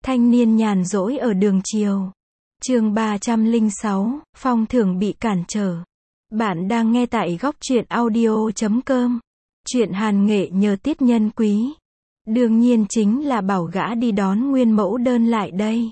Thanh niên nhàn rỗi ở đường chiều. Chương 306, phong thưởng bị cản trở. Bạn đang nghe tại góc truyện audio.com. Chuyện Hàn Nghệ nhờ Tiết Nhân Quý. Đương nhiên chính là bảo gã đi đón nguyên mẫu đơn lại đây.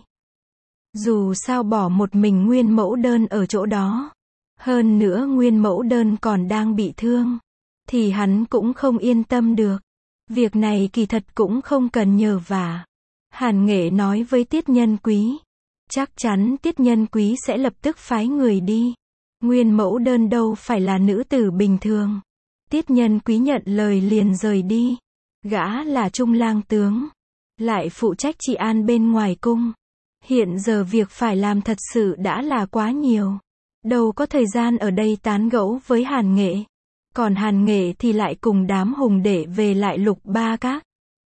Dù sao bỏ một mình nguyên mẫu đơn ở chỗ đó. Hơn nữa nguyên mẫu đơn còn đang bị thương. Thì hắn cũng không yên tâm được. Việc này kỳ thật cũng không cần nhờ vả. Hàn Nghệ nói với Tiết Nhân Quý. Chắc chắn Tiết Nhân Quý sẽ lập tức phái người đi. Nguyên mẫu đơn đâu phải là nữ tử bình thường. Tiết Nhân Quý nhận lời liền rời đi. Gã là trung lang tướng. Lại phụ trách trị an bên ngoài cung. Hiện giờ việc phải làm thật sự đã là quá nhiều. Đâu có thời gian ở đây tán gẫu với Hàn Nghệ. Còn Hàn Nghệ thì lại cùng đám hùng đệ về lại Lục Ba Các.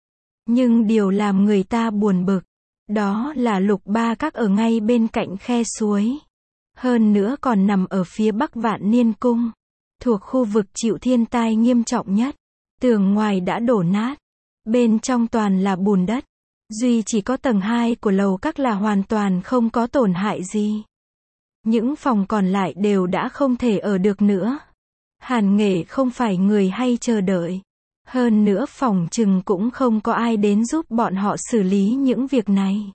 Nhưng điều làm người ta buồn bực, đó là Lục Ba Các ở ngay bên cạnh khe suối. Hơn nữa còn nằm ở phía bắc Vạn Niên Cung, thuộc khu vực chịu thiên tai nghiêm trọng nhất. Tường ngoài đã đổ nát, bên trong toàn là bùn đất. Duy chỉ có tầng 2 của lầu các là hoàn toàn không có tổn hại gì. Những phòng còn lại đều đã không thể ở được nữa. Hàn Nghệ không phải người hay chờ đợi. Hơn nữa phỏng chừng cũng không có ai đến giúp bọn họ xử lý những việc này.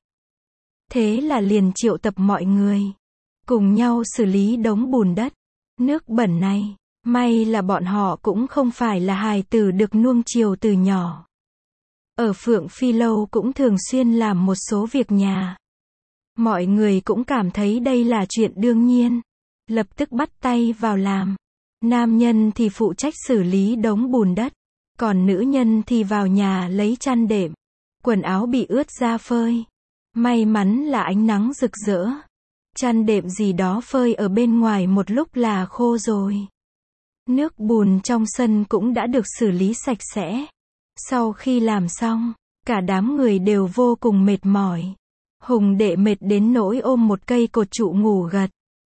Thế là liền triệu tập mọi người. Cùng nhau xử lý đống bùn đất. Nước bẩn này. May là bọn họ cũng không phải là hài tử được nuông chiều từ nhỏ. Ở Phượng Phi Lâu cũng thường xuyên làm một số việc nhà. Mọi người cũng cảm thấy đây là chuyện đương nhiên. Lập tức bắt tay vào làm. Nam nhân thì phụ trách xử lý đống bùn đất. Còn nữ nhân thì vào nhà lấy chăn đệm. Quần áo bị ướt ra phơi. May mắn là ánh nắng rực rỡ. Chăn đệm gì đó phơi ở bên ngoài một lúc là khô rồi. Nước bùn trong sân cũng đã được xử lý sạch sẽ. Sau khi làm xong, cả đám người đều vô cùng mệt mỏi. Hùng đệ mệt đến nỗi ôm một cây cột trụ ngủ gật.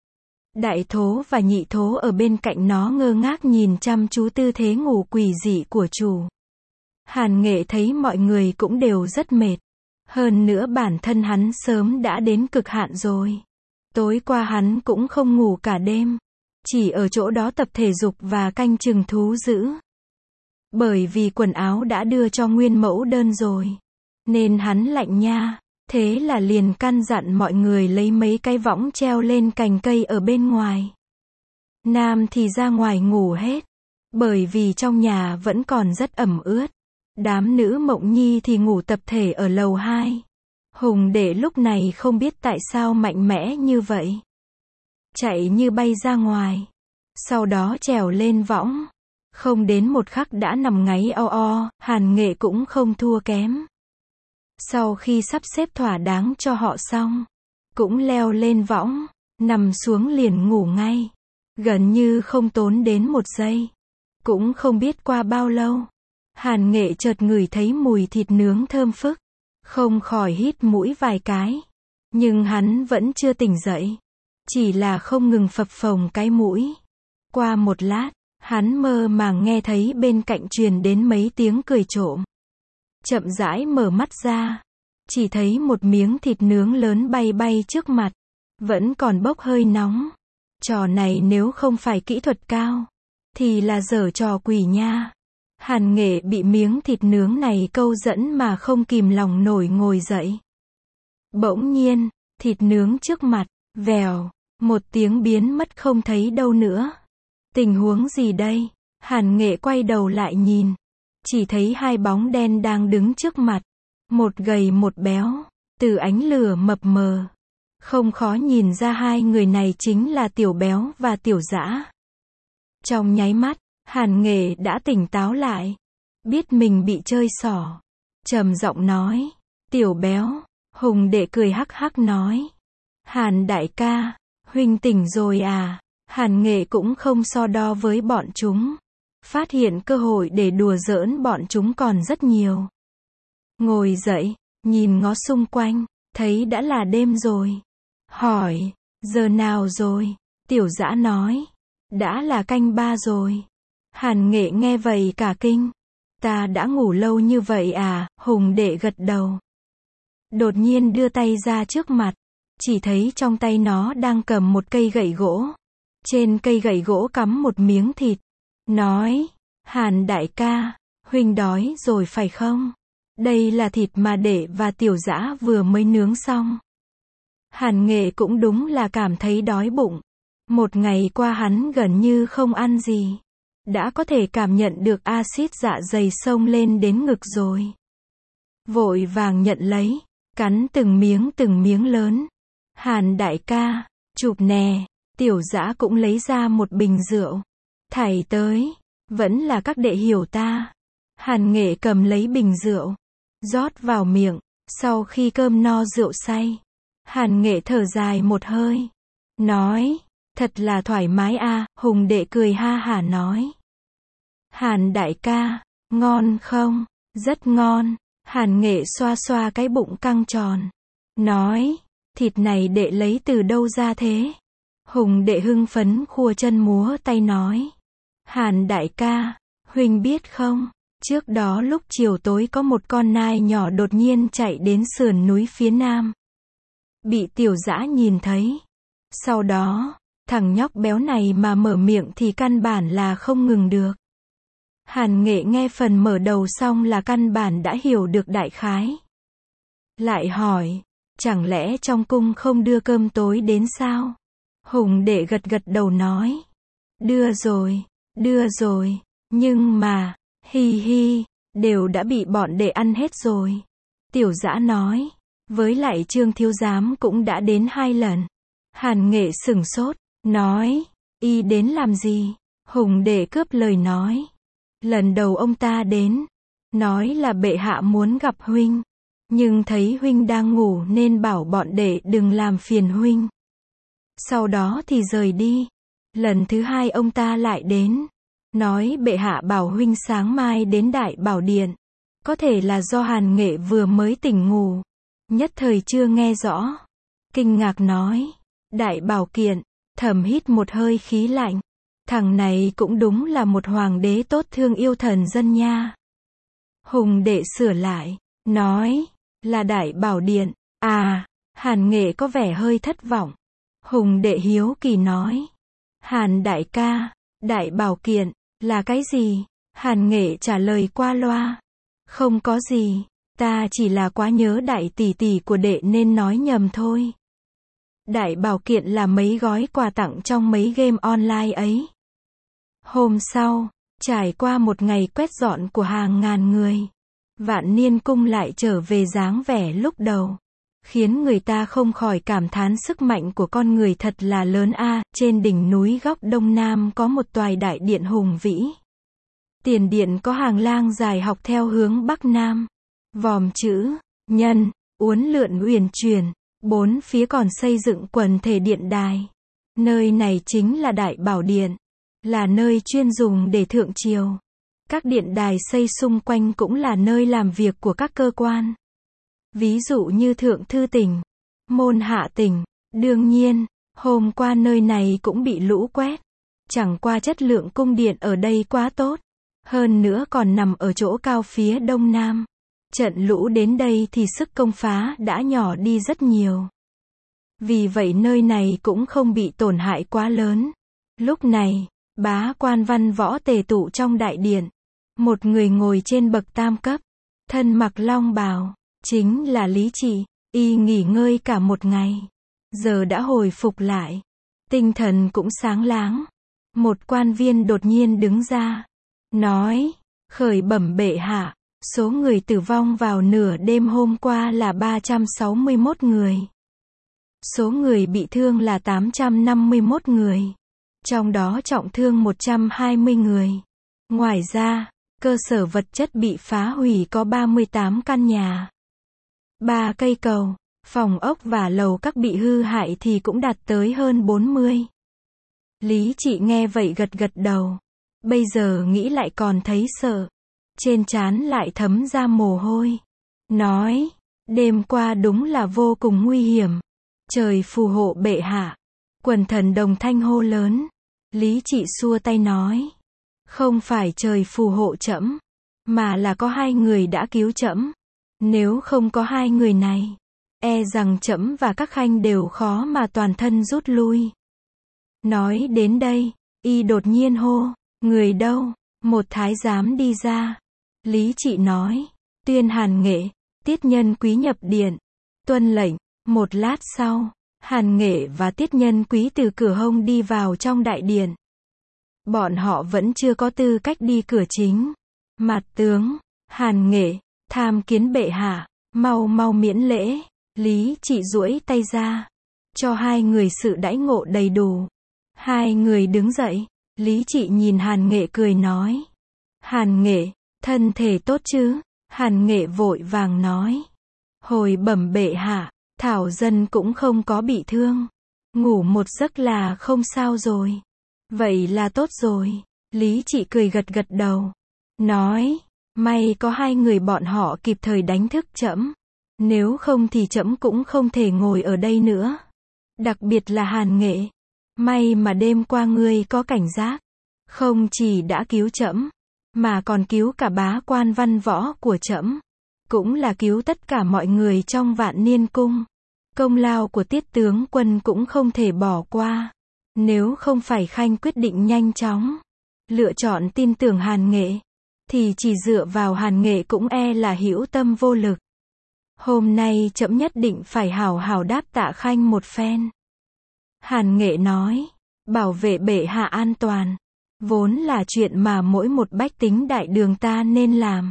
Đại thố và nhị thố ở bên cạnh nó ngơ ngác nhìn chăm chú tư thế ngủ quỷ dị của chủ. Hàn Nghệ thấy mọi người cũng đều rất mệt. Hơn nữa bản thân hắn sớm đã đến cực hạn rồi. Tối qua hắn cũng không ngủ cả đêm. Chỉ ở chỗ đó tập thể dục và canh chừng thú dữ. Bởi vì quần áo đã đưa cho nguyên mẫu đơn rồi. Nên hắn lạnh nha. Thế là liền căn dặn mọi người lấy mấy cái võng treo lên cành cây ở bên ngoài. Nam thì ra ngoài ngủ hết. Bởi vì trong nhà vẫn còn rất ẩm ướt. Đám nữ Mộng Nhi thì ngủ tập thể ở lầu 2. Hùng đệ lúc này không biết tại sao mạnh mẽ như vậy. Chạy như bay ra ngoài. Sau đó trèo lên võng. Không đến một khắc đã nằm ngáy o o, Hàn Nghệ cũng không thua kém. Sau khi sắp xếp thỏa đáng cho họ xong, cũng leo lên võng, nằm xuống liền ngủ ngay. Gần như không tốn đến một giây. Cũng không biết qua bao lâu, Hàn Nghệ chợt ngửi thấy mùi thịt nướng thơm phức. Không khỏi hít mũi vài cái. Nhưng hắn vẫn chưa tỉnh dậy. Chỉ là không ngừng phập phồng cái mũi. Qua một lát, hắn mơ màng nghe thấy bên cạnh truyền đến mấy tiếng cười trộm. Chậm rãi mở mắt ra. Chỉ thấy một miếng thịt nướng lớn bay bay trước mặt. Vẫn còn bốc hơi nóng. Trò này nếu không phải kỹ thuật cao, thì là giở trò quỷ nha. Hàn Nghệ bị miếng thịt nướng này câu dẫn mà không kìm lòng nổi ngồi dậy. Bỗng nhiên, thịt nướng trước mặt, vèo, một tiếng biến mất không thấy đâu nữa. Tình huống gì đây? Hàn Nghệ quay đầu lại nhìn. Chỉ thấy hai bóng đen đang đứng trước mặt. Một gầy một béo. Từ ánh lửa mập mờ. Không khó nhìn ra hai người này chính là Tiểu Béo và Tiểu Dã. Trong nháy mắt, Hàn Nghệ đã tỉnh táo lại. Biết mình bị chơi xỏ. Trầm giọng nói. Tiểu Béo. Hùng đệ cười hắc hắc nói. Hàn đại ca, huynh tỉnh rồi à? Hàn Nghệ cũng không so đo với bọn chúng. Phát hiện cơ hội để đùa giỡn bọn chúng còn rất nhiều. Ngồi dậy, nhìn ngó xung quanh, thấy đã là đêm rồi. Hỏi, giờ nào rồi? Tiểu Dã nói, đã là canh 3 rồi. Hàn Nghệ nghe vậy cả kinh. Ta đã ngủ lâu như vậy à? Hùng đệ gật đầu. đột nhiên đưa tay ra trước mặt, chỉ thấy trong tay nó đang cầm một cây gậy gỗ. Trên cây gậy gỗ cắm một miếng thịt. Nói, Hàn đại ca, huynh đói rồi phải không? Đây là thịt mà đệ và Tiểu Dã vừa mới nướng xong. Hàn Nghệ cũng đúng là cảm thấy đói bụng. Một ngày qua hắn gần như không ăn gì. Đã có thể cảm nhận được axit dạ dày xông lên đến ngực rồi. Vội vàng nhận lấy, cắn từng miếng lớn. Hàn đại ca, chụp nè. Tiểu Dã cũng lấy ra một bình rượu. Thảy tới, vẫn là các đệ hiểu ta. Hàn Nghệ cầm lấy bình rượu, rót vào miệng. Sau khi cơm no rượu say, Hàn Nghệ thở dài một hơi, nói, thật là thoải mái a. Hùng đệ cười ha hả nói, Hàn đại ca, ngon không? Rất ngon. Hàn Nghệ xoa xoa cái bụng căng tròn, nói, thịt này đệ lấy từ đâu ra thế? Hùng đệ hưng phấn khua chân múa tay nói, Hàn đại ca, huynh biết không, trước đó lúc chiều tối có một con nai nhỏ đột nhiên chạy đến sườn núi phía nam. Bị Tiểu Dã nhìn thấy. Sau đó, thằng nhóc béo này mà mở miệng thì căn bản là không ngừng được. Hàn Nghệ nghe phần mở đầu xong là căn bản đã hiểu được đại khái. Lại hỏi, chẳng lẽ trong cung không đưa cơm tối đến sao? Hùng đệ gật gật đầu nói, đưa rồi, nhưng mà, hi hi, đều đã bị bọn đệ ăn hết rồi. Tiểu Dã nói, với lại Trương thiếu giám cũng đã đến 2 lần. Hàn Nghệ sửng sốt, nói, y đến làm gì? Hùng đệ cướp lời nói, lần đầu ông ta đến, nói là bệ hạ muốn gặp huynh, nhưng thấy huynh đang ngủ nên bảo bọn đệ đừng làm phiền huynh. Sau đó thì rời đi. Lần thứ 2 ông ta lại đến, nói bệ hạ bảo huynh sáng mai đến Đại Bảo Điện. Có thể là do Hàn Nghệ vừa mới tỉnh ngủ, nhất thời chưa nghe rõ. Kinh ngạc nói, Đại Bảo Kiện. Thầm hít một hơi khí lạnh. Thằng này cũng đúng là một hoàng đế tốt thương yêu thần dân nha. Hùng đệ sửa lại, nói, là Đại Bảo Điện. À, Hàn Nghệ có vẻ hơi thất vọng. Hùng đệ hiếu kỳ nói, Hàn đại ca, Đại Bảo Kiện, là cái gì? Hàn Nghệ trả lời qua loa, không có gì, ta chỉ là quá nhớ đại tỷ tỷ của đệ nên nói nhầm thôi. Đại Bảo Kiện là mấy gói quà tặng trong mấy game online ấy. Hôm sau, trải qua một ngày quét dọn của hàng ngàn người, Vạn Niên Cung lại trở về dáng vẻ lúc đầu, khiến người ta không khỏi cảm thán sức mạnh của con người thật là lớn a. Trên đỉnh núi góc đông nam có một tòa đại điện hùng vĩ. Tiền điện có hàng lang dài học theo hướng bắc nam, vòm chữ nhân uốn lượn uyển chuyển, bốn phía còn xây dựng quần thể điện đài. Nơi này chính là Đại Bảo Điện, là nơi chuyên dùng để thượng triều. Các điện đài xây xung quanh cũng là nơi làm việc của các cơ quan. Ví dụ như Thượng Thư Tỉnh, Môn Hạ Tỉnh. Đương nhiên, hôm qua nơi này cũng bị lũ quét. Chẳng qua chất lượng cung điện ở đây quá tốt. Hơn nữa còn nằm ở chỗ cao phía đông nam. Trận lũ đến đây thì sức công phá đã nhỏ đi rất nhiều. Vì vậy nơi này cũng không bị tổn hại quá lớn. Lúc này, bá quan văn võ tề tụ trong đại điện. Một người ngồi trên bậc tam cấp, thân mặc long bào, chính là Lý Trị. Y nghỉ ngơi cả một ngày, giờ đã hồi phục lại, tinh thần cũng sáng láng. Một quan viên đột nhiên đứng ra, nói, khởi bẩm bệ hạ, số người tử vong vào nửa đêm hôm qua là 361 người. Số người bị thương là 851 người. Trong đó trọng thương 120 người. Ngoài ra, cơ sở vật chất bị phá hủy có 38 căn nhà, 3 cây cầu, phòng ốc và lầu các bị hư hại thì cũng đạt tới hơn 40. Lý Trị nghe vậy gật gật đầu. Bây giờ nghĩ lại còn thấy sợ. Trên trán lại thấm ra mồ hôi. Nói, đêm qua đúng là vô cùng nguy hiểm. Trời phù hộ bệ hạ. Quần thần đồng thanh hô lớn. Lý Trị xua tay nói, không phải trời phù hộ trẫm, mà là có 2 người đã cứu trẫm. Nếu không có 2 người này, e rằng trẫm và các khanh đều khó mà toàn thân rút lui. Nói đến đây, y đột nhiên hô, người đâu? Một thái giám đi ra. Lý Trị nói, tuyên Hàn Nghệ, Tiết Nhân Quý nhập điện. Tuân lệnh. Một lát sau, Hàn Nghệ và Tiết Nhân Quý từ cửa hông đi vào trong đại điện. Bọn họ vẫn chưa có tư cách đi cửa chính. Mặt tướng, Hàn Nghệ, tham kiến bệ hạ, mau mau miễn lễ. Lý Trị duỗi tay ra, cho hai người sự đãi ngộ đầy đủ. Hai người đứng dậy. Lý Trị nhìn Hàn Nghệ cười nói, Hàn Nghệ, thân thể tốt chứ? Hàn Nghệ vội vàng nói, hồi bẩm bệ hạ, Thảo dân cũng không có bị thương, ngủ một giấc là không sao rồi. Vậy là tốt rồi. Lý Trị cười gật gật đầu, nói, may có hai người bọn họ kịp thời đánh thức trẫm, nếu không thì trẫm cũng không thể ngồi ở đây nữa. Đặc biệt là Hàn Nghệ, may mà đêm qua ngươi có cảnh giác, không chỉ đã cứu trẫm, mà còn cứu cả bá quan văn võ của trẫm, cũng là cứu tất cả mọi người trong Vạn Niên Cung. Công lao của Tiết tướng quân cũng không thể bỏ qua. Nếu không phải khanh quyết định nhanh chóng lựa chọn tin tưởng Hàn Nghệ, thì chỉ dựa vào Hàn Nghệ cũng e là hữu tâm vô lực. Hôm nay trẫm nhất định phải hảo hảo đáp tạ khanh một phen. Hàn Nghệ nói, bảo vệ bệ hạ an toàn, vốn là chuyện mà mỗi một bách tính đại đường ta nên làm.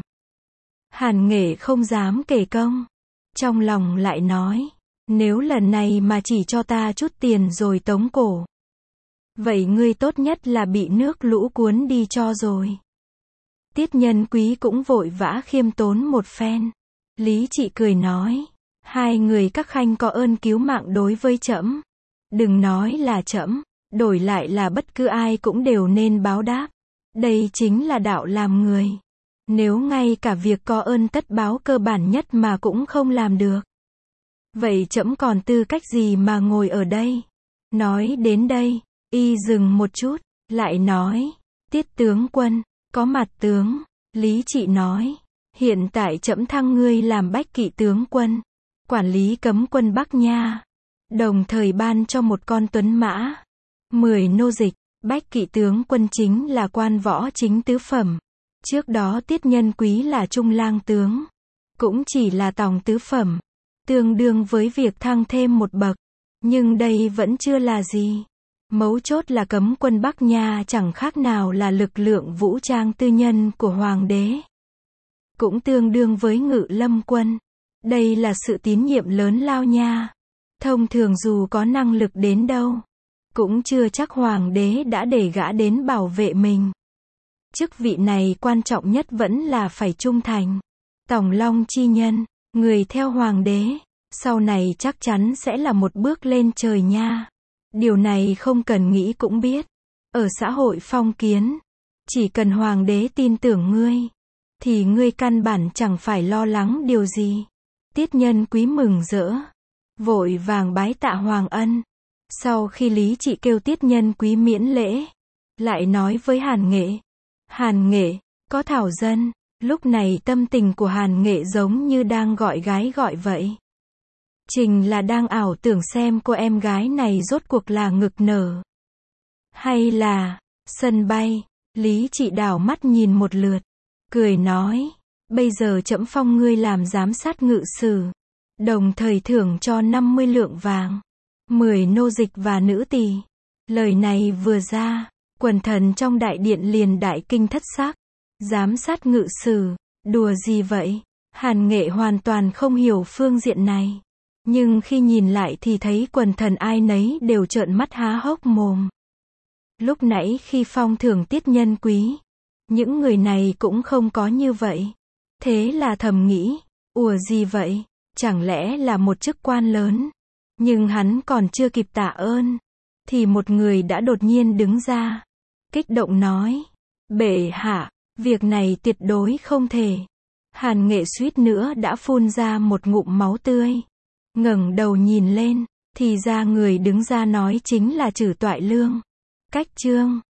Hàn Nghệ không dám kể công, trong lòng lại nói, nếu lần này mà chỉ cho ta chút tiền rồi tống cổ, vậy ngươi tốt nhất là bị nước lũ cuốn đi cho rồi. Tiết Nhân Quý cũng vội vã khiêm tốn một phen. Lý Trị cười nói, hai người các khanh có ơn cứu mạng đối với trẫm, đừng nói là trẫm, đổi lại là bất cứ ai cũng đều nên báo đáp. Đây chính là đạo làm người. Nếu ngay cả việc có ơn tất báo cơ bản nhất mà cũng không làm được, vậy trẫm còn tư cách gì mà ngồi ở đây? Nói đến đây, y dừng một chút, lại nói, Tiết tướng quân, có mặt tướng. Lý Trị nói, hiện tại trẫm thăng ngươi làm bách kỵ tướng quân, quản lý cấm quân Bắc Nha, đồng thời ban cho một con tuấn mã, 10 nô dịch. Bách kỵ tướng quân chính là quan võ chính tứ phẩm. Trước đó Tiết Nhân Quý là trung lang tướng, cũng chỉ là tòng tứ phẩm, tương đương với việc thăng thêm một bậc. Nhưng đây vẫn chưa là gì. Mấu chốt là cấm quân Bắc Nha chẳng khác nào là lực lượng vũ trang tư nhân của hoàng đế, cũng tương đương với Ngự Lâm quân. Đây là sự tín nhiệm lớn lao nha. Thông thường dù có năng lực đến đâu, cũng chưa chắc hoàng đế đã để gã đến bảo vệ mình. Chức vị này quan trọng nhất vẫn là phải trung thành. Tòng long chi nhân, người theo hoàng đế, sau này chắc chắn sẽ là một bước lên trời nha. Điều này không cần nghĩ cũng biết. Ở xã hội phong kiến, chỉ cần hoàng đế tin tưởng ngươi, thì ngươi căn bản chẳng phải lo lắng điều gì. Tiết Nhân Quý mừng rỡ, vội vàng bái tạ hoàng ân. Sau khi Lý Trị kêu Tiết Nhân Quý miễn lễ, lại nói với Hàn Nghệ, Hàn Nghệ, có Thảo dân. Lúc này tâm tình của Hàn Nghệ giống như đang gọi gái gọi vậy. Trình là đang ảo tưởng xem cô em gái này rốt cuộc là ngực nở, hay là sân bay. Lý Trị đảo mắt nhìn một lượt, cười nói, bây giờ trẫm phong ngươi làm giám sát ngự sử, đồng thời thưởng cho 50 lượng vàng, 10 nô dịch và nữ tỳ. Lời này vừa ra, quần thần trong đại điện liền đại kinh thất sắc. Giám sát ngự sử, đùa gì vậy? Hàn Nghệ hoàn toàn không hiểu phương diện này. Nhưng khi nhìn lại thì thấy quần thần ai nấy đều trợn mắt há hốc mồm. Lúc nãy khi phong thưởng Tiết Nhân Quý, những người này cũng không có như vậy. Thế là thầm nghĩ, ủa gì vậy? Chẳng lẽ là một chức quan lớn? Nhưng hắn còn chưa kịp tạ ơn, thì một người đã đột nhiên đứng ra, kích động nói, bệ hạ, việc này tuyệt đối không thể. Hàn Nghệ suýt nữa đã phun ra một ngụm máu tươi. Ngẩng đầu nhìn lên, thì ra người đứng ra nói chính là Trử Toại Lương. Cách chương